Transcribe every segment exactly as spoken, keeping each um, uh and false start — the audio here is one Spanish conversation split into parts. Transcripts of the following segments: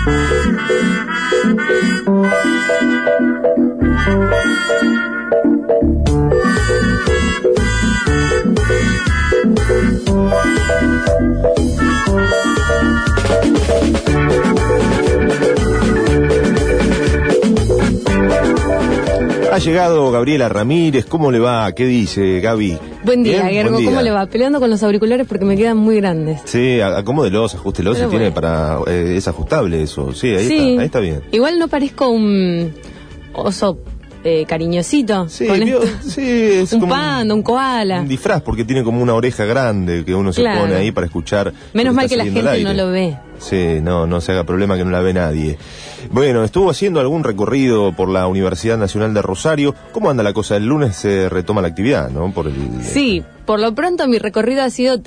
Ha llegado Gabriela Ramírez. ¿Cómo le va? ¿Qué dice, Gaby? Buen día, Guillermo. Buen día. ¿Cómo le va? Peleando con los auriculares porque me quedan muy grandes. Sí, acomódelos, ajustelos. Si tiene para... Eh, es ajustable eso. Sí, ahí, sí. Está, ahí está bien. Igual no parezco un oso eh, cariñosito. Sí, con vio, sí es un como panda, un koala. Un disfraz, porque tiene como una oreja grande que uno se claro. pone ahí para escuchar. Menos mal que la gente no lo ve. Sí, no, no se haga problema que no la ve nadie. Bueno, estuvo haciendo algún recorrido por la Universidad Nacional de Rosario. ¿Cómo anda la cosa? El lunes se retoma la actividad, ¿no? Por el... Sí, por lo pronto mi recorrido ha sido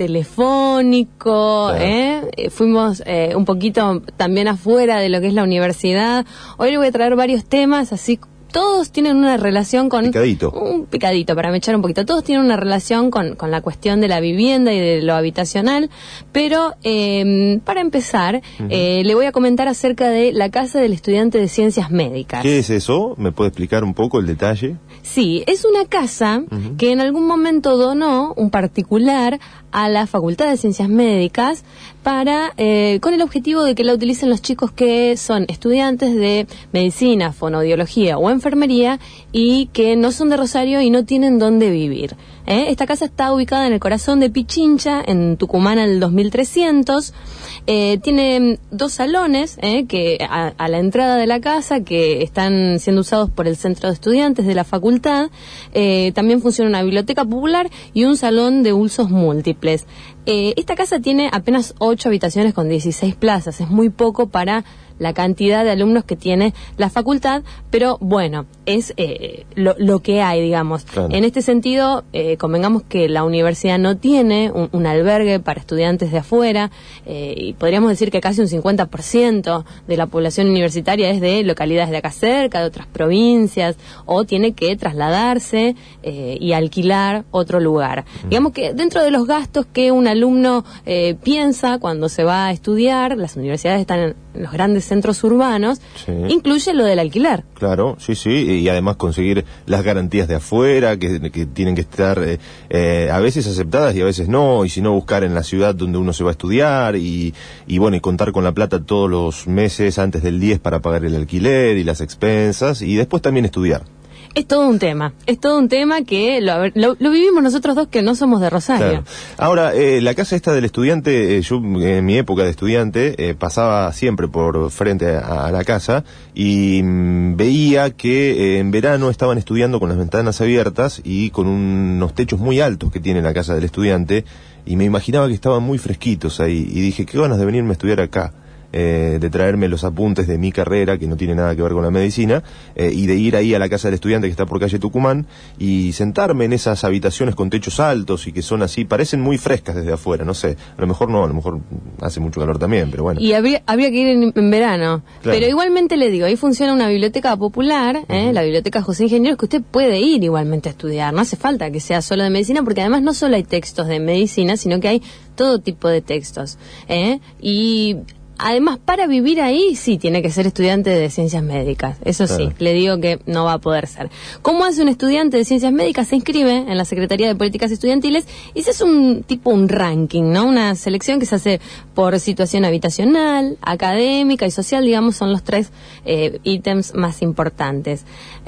telefónico, claro. ¿eh? Fuimos eh, un poquito también afuera de lo que es la universidad. Hoy le voy a traer varios temas, así todos tienen una relación con... Picadito. Un picadito, para me echar un poquito. Todos tienen una relación con, con la cuestión de la vivienda y de lo habitacional, pero eh, para empezar, uh-huh. eh, le voy a comentar acerca de la Casa del Estudiante de Ciencias Médicas. ¿Qué es eso? ¿Me puede explicar un poco el detalle? Sí, es una casa uh-huh. que en algún momento donó un particular a la Facultad de Ciencias Médicas para eh, con el objetivo de que la utilicen los chicos que son estudiantes de medicina, fonoaudiología o enfermería y que no son de Rosario y no tienen dónde vivir. ¿eh? Esta casa está ubicada en el corazón de Pichincha, en Tucumán al dos mil trescientos. Eh, tiene dos salones eh, que a, a la entrada de la casa que están siendo usados por el centro de estudiantes de la facultad. Eh, también funciona una biblioteca popular y un salón de usos múltiples. Eh, esta casa tiene apenas ocho habitaciones con dieciséis plazas. Es muy poco para la cantidad de alumnos que tiene la facultad, pero bueno, es eh, lo, lo que hay, digamos. Claro. En este sentido, eh, convengamos que la universidad no tiene un, un albergue para estudiantes de afuera, eh, y podríamos decir que casi un cincuenta por ciento de la población universitaria es de localidades de acá cerca, de otras provincias, o tiene que trasladarse eh, y alquilar otro lugar. Mm. Digamos que dentro de los gastos que un alumno eh, piensa cuando se va a estudiar, las universidades están en los grandes centros urbanos, sí. incluye lo del alquiler. Claro, sí, sí, y además conseguir las garantías de afuera, que, que tienen que estar eh, eh, a veces aceptadas y a veces no, y si no buscar en la ciudad donde uno se va a estudiar, y, y bueno, y contar con la plata todos los meses antes del diez para pagar el alquiler y las expensas, y después también estudiar. Es todo un tema, es todo un tema que lo, lo, lo vivimos nosotros dos que no somos de Rosario. Claro. Ahora, eh, la casa esta del estudiante, eh, yo en mi época de estudiante eh, pasaba siempre por frente a, a la casa y mmm, veía que eh, en verano estaban estudiando con las ventanas abiertas y con un, unos techos muy altos que tiene la casa del estudiante, y me imaginaba que estaban muy fresquitos ahí, y dije, qué ganas de venirme a estudiar acá. Eh, de traerme los apuntes de mi carrera, que no tiene nada que ver con la medicina, eh, y de ir ahí a la casa del estudiante que está por calle Tucumán y sentarme en esas habitaciones con techos altos y que son así, parecen muy frescas desde afuera, no sé, a lo mejor no, a lo mejor hace mucho calor también, pero bueno. Y habría, habría que ir en, en verano, claro. Pero igualmente le digo, ahí funciona una biblioteca popular, eh, uh-huh. la biblioteca José Ingenieros, que usted puede ir igualmente a estudiar, no hace falta que sea solo de medicina, porque además no solo hay textos de medicina, sino que hay todo tipo de textos, eh, y además, para vivir ahí, sí, tiene que ser estudiante de ciencias médicas. Eso sí, claro. Le digo que no va a poder ser. ¿Cómo hace un estudiante de ciencias médicas? Se inscribe en la Secretaría de Políticas Estudiantiles y se hace un tipo, un ranking, ¿no? Una selección que se hace por situación habitacional, académica y social, digamos, son los tres eh, ítems más importantes.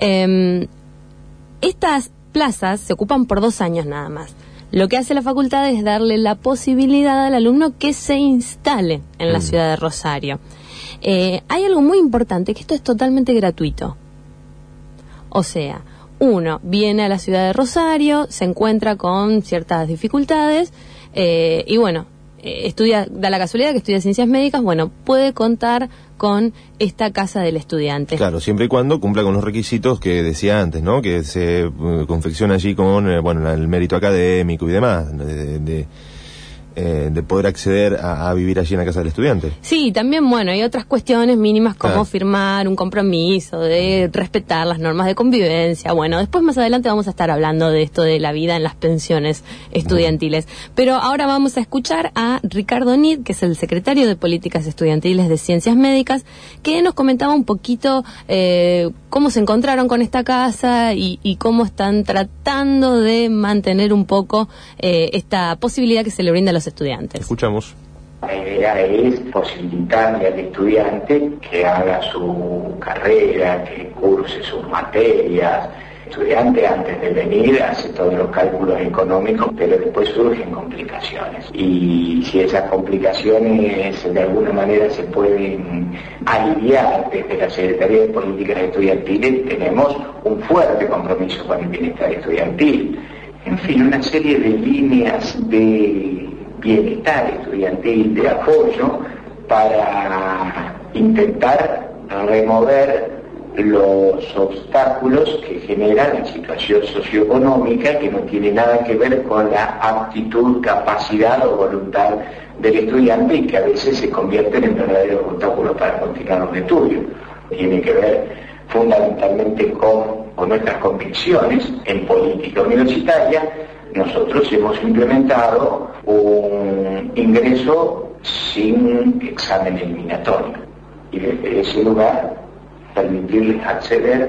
Eh, estas plazas se ocupan por dos años nada más. Lo que hace la facultad es darle la posibilidad al alumno que se instale en la mm. ciudad de Rosario. Eh, hay algo muy importante, que esto es totalmente gratuito. O sea, uno viene a la ciudad de Rosario, se encuentra con ciertas dificultades, eh, y bueno, eh, estudia, da la casualidad que estudia ciencias médicas, bueno, puede contar con esta casa del estudiante. Claro, siempre y cuando cumpla con los requisitos que decía antes, ¿no? Que se uh, confecciona allí con, eh, bueno, el mérito académico y demás. De, de, eh, de poder acceder a, a vivir allí en la casa del estudiante. Sí, también, bueno, hay otras cuestiones mínimas como Claro. firmar un compromiso, de respetar las normas de convivencia. Bueno, después más adelante vamos a estar hablando de esto de la vida en las pensiones estudiantiles. Pero ahora vamos a escuchar a Ricardo Nid, que es el secretario de Políticas Estudiantiles de Ciencias Médicas, que nos comentaba un poquito eh, cómo se encontraron con esta casa y, y cómo están tratando de mantener un poco eh, esta posibilidad que se le brinda a los estudiantes. Escuchamos. La idea es posibilitarle al estudiante que haga su carrera, que curse sus materias. El estudiante antes de venir hace todos los cálculos económicos, pero después surgen complicaciones. Y si esas complicaciones de alguna manera se pueden aliviar desde la Secretaría de Políticas Estudiantiles, tenemos un fuerte compromiso con el bienestar estudiantil. En fin, una serie de líneas de bienestar estudiantil, de apoyo, para intentar remover los obstáculos que genera la situación socioeconómica, que no tiene nada que ver con la aptitud, capacidad o voluntad del estudiante y que a veces se convierten en verdaderos obstáculos para continuar los estudios. Tiene que ver fundamentalmente con, con nuestras convicciones en política universitaria. Nosotros hemos implementado un ingreso sin examen eliminatorio y desde ese lugar permitirles acceder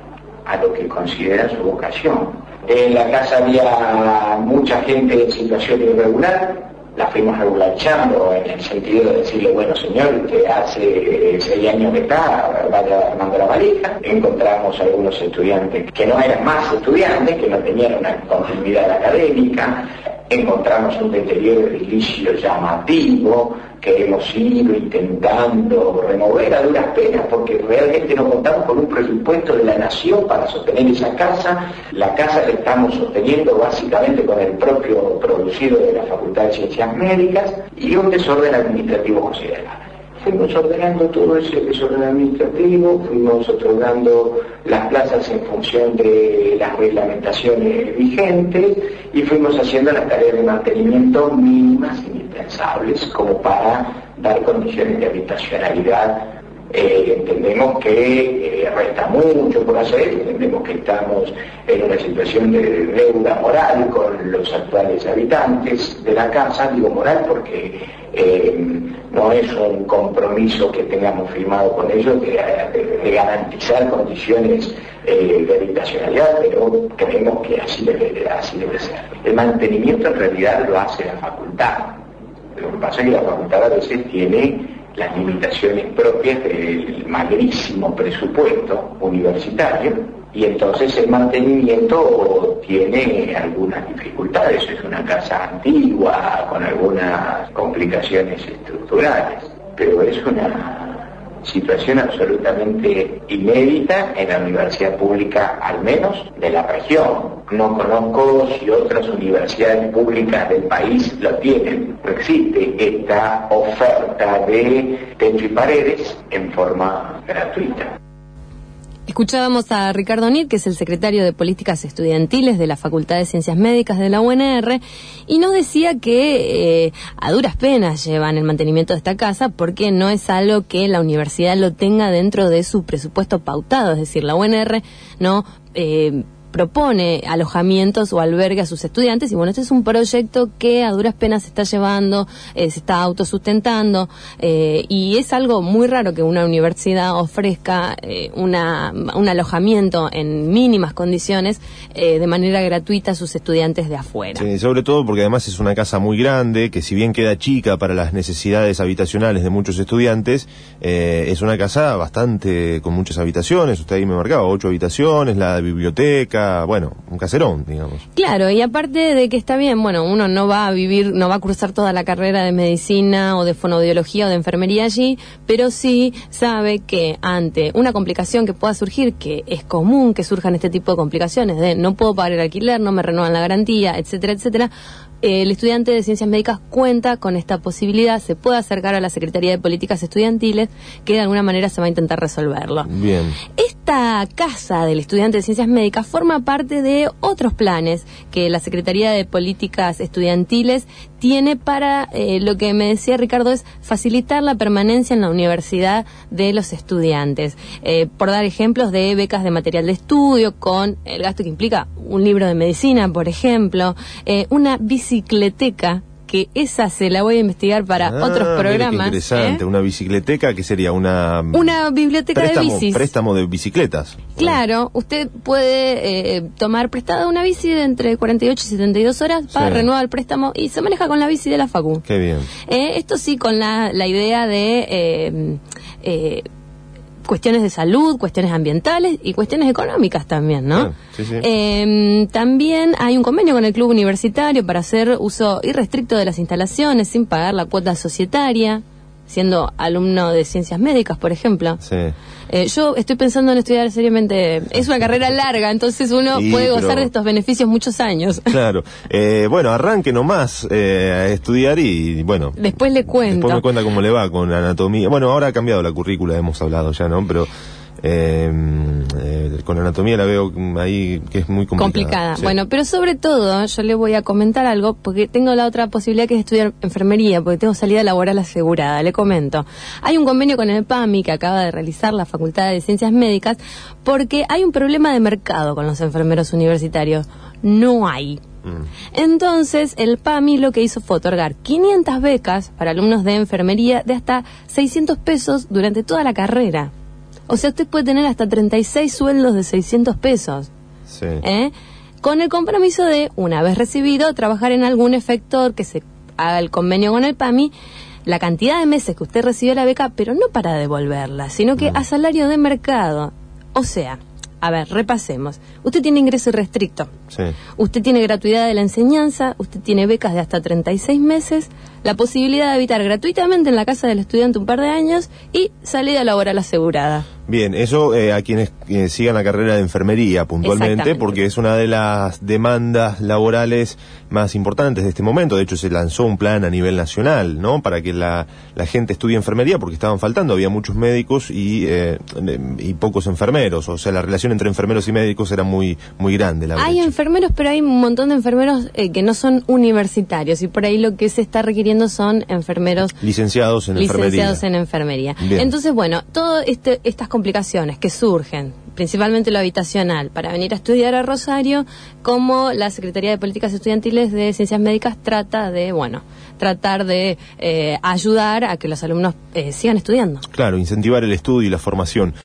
a lo que consideran su vocación. En la casa había mucha gente en situación irregular, la fuimos regularizando en el sentido de decirle, bueno señor, usted hace seis años que está, vaya armando la valija. Encontramos algunos estudiantes que no eran más estudiantes, que no tenían una continuidad académica. Encontramos un deterioro edilicio llamativo que hemos ido intentando remover a duras penas porque realmente no contamos con un presupuesto de la nación para sostener esa casa. La casa la estamos sosteniendo básicamente con el propio producido de la Facultad de Ciencias Médicas y un desorden administrativo considerable. Fuimos ordenando todo ese desorden administrativo, fuimos otorgando las plazas en función de las reglamentaciones vigentes y fuimos haciendo las tareas de mantenimiento mínimas indispensables como para dar condiciones de habitacionalidad. Eh, entendemos que eh, resta mucho por hacer, entendemos que estamos en una situación de deuda moral con los actuales habitantes de la casa, digo moral porque eh, no es un compromiso que tengamos firmado con ellos de, de, de garantizar condiciones eh, de habitacionalidad, pero creemos que así debe, así debe ser. El mantenimiento en realidad lo hace la facultad, lo que pasa es que la facultad a veces tiene las limitaciones propias del magrísimo presupuesto universitario y entonces el mantenimiento tiene algunas dificultades. Es una casa antigua con algunas complicaciones estructurales, pero es una situación absolutamente inédita en la universidad pública, al menos de la región. No conozco si otras universidades públicas del país lo tienen. No existe esta oferta de techo y paredes en forma gratuita. Escuchábamos a Ricardo Nid, que es el secretario de Políticas Estudiantiles de la Facultad de Ciencias Médicas de la U N R, y nos decía que eh, a duras penas llevan el mantenimiento de esta casa porque no es algo que la universidad lo tenga dentro de su presupuesto pautado, es decir, la U N R no eh, propone alojamientos o albergue a sus estudiantes y bueno, este es un proyecto que a duras penas se está llevando, eh, se está autosustentando eh, y es algo muy raro que una universidad ofrezca eh, una, un alojamiento en mínimas condiciones eh, de manera gratuita a sus estudiantes de afuera. Sí, sobre todo porque además es una casa muy grande que si bien queda chica para las necesidades habitacionales de muchos estudiantes, eh, es una casa bastante con muchas habitaciones. Usted ahí me marcaba ocho habitaciones, la biblioteca, bueno, un caserón, digamos. Claro, y aparte de que está bien, bueno, uno no va a vivir, no va a cursar toda la carrera de medicina o de fonoaudiología o de enfermería allí, pero sí sabe que ante una complicación que pueda surgir, que es común que surjan este tipo de complicaciones, de no puedo pagar el alquiler, no me renuevan la garantía, etcétera, etcétera, el estudiante de Ciencias Médicas cuenta con esta posibilidad, se puede acercar a la Secretaría de Políticas Estudiantiles, que de alguna manera se va a intentar resolverlo. Bien. Esta casa del estudiante de Ciencias Médicas forma parte de otros planes que la Secretaría de Políticas Estudiantiles tiene para, eh, lo que me decía Ricardo, es facilitar la permanencia en la universidad de los estudiantes. Eh, por dar ejemplos de becas de material de estudio, con el gasto que implica un libro de medicina, por ejemplo, eh, una bicicleteca, que esa se la voy a investigar para ah, otros programas. Mire, qué interesante, ¿eh? Una bicicleteca, que sería una... Una biblioteca préstamo, de bicis. Préstamo de bicicletas. Claro, usted puede eh, tomar prestada una bici de entre cuarenta y ocho y setenta y dos horas para sí. renovar el préstamo y se maneja con la bici de la facu. Qué bien. Eh, esto sí, con la, la idea de... Eh, eh, cuestiones de salud, cuestiones ambientales y cuestiones económicas también, ¿no? Ah, sí, sí. Eh, también hay un convenio con el club universitario para hacer uso irrestricto de las instalaciones sin pagar la cuota societaria, siendo alumno de Ciencias Médicas, por ejemplo. Sí. Eh, yo estoy pensando en estudiar seriamente. Es una carrera larga, entonces uno Sí, puede gozar pero... de estos beneficios muchos años. Claro. Eh, bueno, arranque nomás eh, a estudiar y, bueno... Después le cuento. Después me cuenta cómo le va con anatomía. Bueno, ahora ha cambiado la currícula, hemos hablado ya, ¿no? Pero... Eh, eh, con anatomía la veo ahí que es muy complicada. Complicada. Sí. Bueno, pero sobre todo yo le voy a comentar algo porque tengo la otra posibilidad que es estudiar enfermería, porque tengo salida laboral asegurada. Le comento. Hay un convenio con el PAMI que acaba de realizar la Facultad de Ciencias Médicas porque hay un problema de mercado con los enfermeros universitarios. No hay. Mm. Entonces, el PAMI lo que hizo fue otorgar quinientas becas para alumnos de enfermería de hasta seiscientos pesos durante toda la carrera. O sea, usted puede tener hasta treinta y seis sueldos de seiscientos pesos. Sí. ¿Eh? Con el compromiso de, una vez recibido, trabajar en algún efector que se haga el convenio con el PAMI, la cantidad de meses que usted recibió la beca, pero no para devolverla, sino que mm. a salario de mercado. O sea, a ver, repasemos. Usted tiene ingreso irrestricto. Sí. Usted tiene gratuidad de la enseñanza, usted tiene becas de hasta treinta y seis meses, la posibilidad de habitar gratuitamente en la casa del estudiante un par de años y salida laboral asegurada. Bien, eso eh, a quienes eh, sigan la carrera de enfermería puntualmente, porque es una de las demandas laborales más importantes de este momento. De hecho, se lanzó un plan a nivel nacional, ¿no? Para que la, la gente estudie enfermería, porque estaban faltando, había muchos médicos y, eh, y pocos enfermeros. O sea, la relación entre enfermeros y médicos era muy, muy grande. La hay enfermeros, pero hay un montón de enfermeros eh, que no son universitarios y por ahí lo que se está requiriendo son enfermeros licenciados en enfermería. Licenciados en enfermería. Bien. Entonces, bueno, todas este, estas complicaciones que surgen, principalmente lo habitacional, para venir a estudiar a Rosario, como la Secretaría de Políticas Estudiantiles de Ciencias Médicas trata de, bueno, tratar de eh, ayudar a que los alumnos eh, sigan estudiando. Claro, incentivar el estudio y la formación.